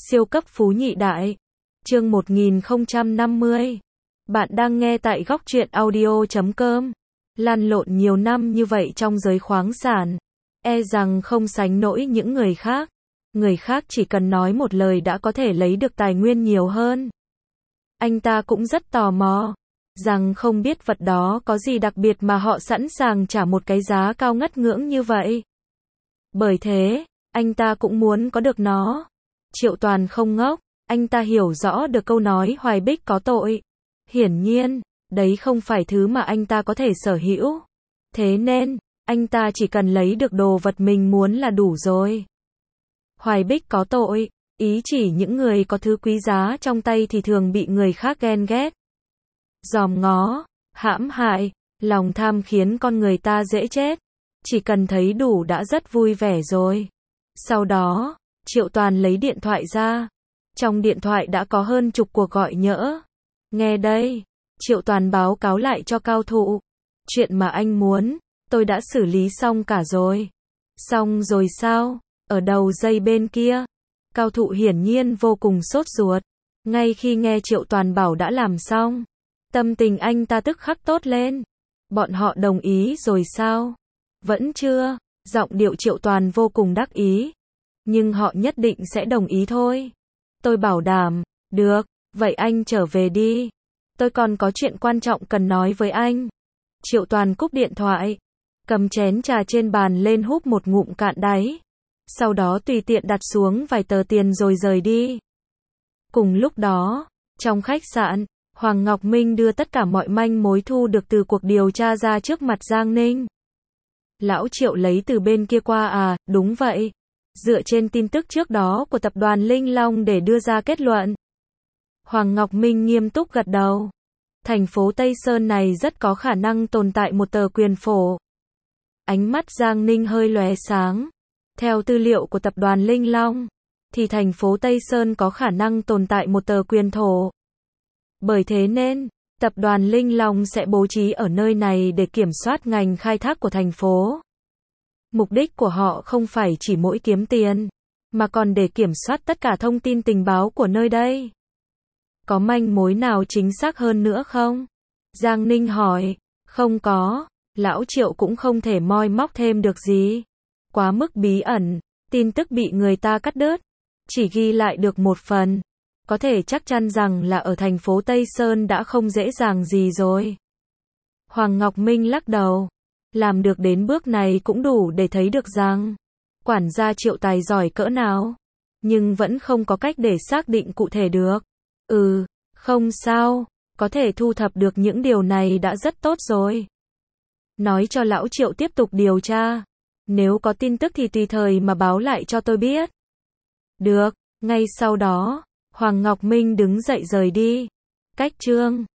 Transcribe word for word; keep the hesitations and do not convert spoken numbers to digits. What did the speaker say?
Siêu cấp phú nhị đại. Chương một nghìn không trăm năm mươi. Bạn đang nghe tại góc truyện audio chấm com. Lăn lộn nhiều năm như vậy trong giới khoáng sản, e rằng không sánh nổi những người khác. Người khác chỉ cần nói một lời đã có thể lấy được tài nguyên nhiều hơn. Anh ta cũng rất tò mò, rằng không biết vật đó có gì đặc biệt mà họ sẵn sàng trả một cái giá cao ngất ngưỡng như vậy. Bởi thế, anh ta cũng muốn có được nó. Triệu Toàn không ngốc, anh ta hiểu rõ được câu nói Hoài Bích có tội. Hiển nhiên, đấy không phải thứ mà anh ta có thể sở hữu. Thế nên, anh ta chỉ cần lấy được đồ vật mình muốn là đủ rồi. Hoài Bích có tội, ý chỉ những người có thứ quý giá trong tay thì thường bị người khác ghen ghét, dòm ngó, hãm hại. Lòng tham khiến con người ta dễ chết. Chỉ cần thấy đủ đã rất vui vẻ rồi. Sau đó, Triệu Toàn lấy điện thoại ra. Trong điện thoại đã có hơn chục cuộc gọi nhỡ. Nghe đây, Triệu Toàn báo cáo lại cho cao thụ. Chuyện mà anh muốn, tôi đã xử lý xong cả rồi. Xong rồi sao? Ở đầu dây bên kia. Cao thụ hiển nhiên vô cùng sốt ruột. Ngay khi nghe Triệu Toàn bảo đã làm xong, tâm tình anh ta tức khắc tốt lên. Bọn họ đồng ý rồi sao? Vẫn chưa. Giọng điệu Triệu Toàn vô cùng đắc ý. Nhưng họ nhất định sẽ đồng ý thôi. Tôi bảo đảm. Được, vậy anh trở về đi. Tôi còn có chuyện quan trọng cần nói với anh. Triệu Toàn cúp điện thoại, cầm chén trà trên bàn lên húp một ngụm cạn đáy. Sau đó tùy tiện đặt xuống vài tờ tiền rồi rời đi. Cùng lúc đó, trong khách sạn, Hoàng Ngọc Minh đưa tất cả mọi manh mối thu được từ cuộc điều tra ra trước mặt Giang Ninh. Lão Triệu lấy từ bên kia qua à? Đúng vậy. Dựa trên tin tức trước đó của tập đoàn Linh Long để đưa ra kết luận. Hoàng Ngọc Minh nghiêm túc gật đầu. Thành phố Tây Sơn này rất có khả năng tồn tại một tờ quyền phổ. Ánh mắt Giang Ninh hơi lóe sáng. Theo tư liệu của tập đoàn Linh Long, thì thành phố Tây Sơn có khả năng tồn tại một tờ quyền thổ. Bởi thế nên, tập đoàn Linh Long sẽ bố trí ở nơi này để kiểm soát ngành khai thác của thành phố. Mục đích của họ không phải chỉ mỗi kiếm tiền, mà còn để kiểm soát tất cả thông tin tình báo của nơi đây. Có manh mối nào chính xác hơn nữa không? Giang Ninh hỏi. Không có. Lão Triệu cũng không thể moi móc thêm được gì. Quá mức bí ẩn, tin tức bị người ta cắt đứt. Chỉ ghi lại được một phần. Có thể chắc chắn rằng là ở thành phố Tây Sơn đã không dễ dàng gì rồi. Hoàng Ngọc Minh lắc đầu. Làm được đến bước này cũng đủ để thấy được rằng quản gia Triệu tài giỏi cỡ nào. Nhưng vẫn không có cách để xác định cụ thể được. Ừ, không sao. Có thể thu thập được những điều này đã rất tốt rồi. Nói cho lão Triệu tiếp tục điều tra. Nếu có tin tức thì tùy thời mà báo lại cho tôi biết. Được. Ngay sau đó, Hoàng Ngọc Minh đứng dậy rời đi. Cách chương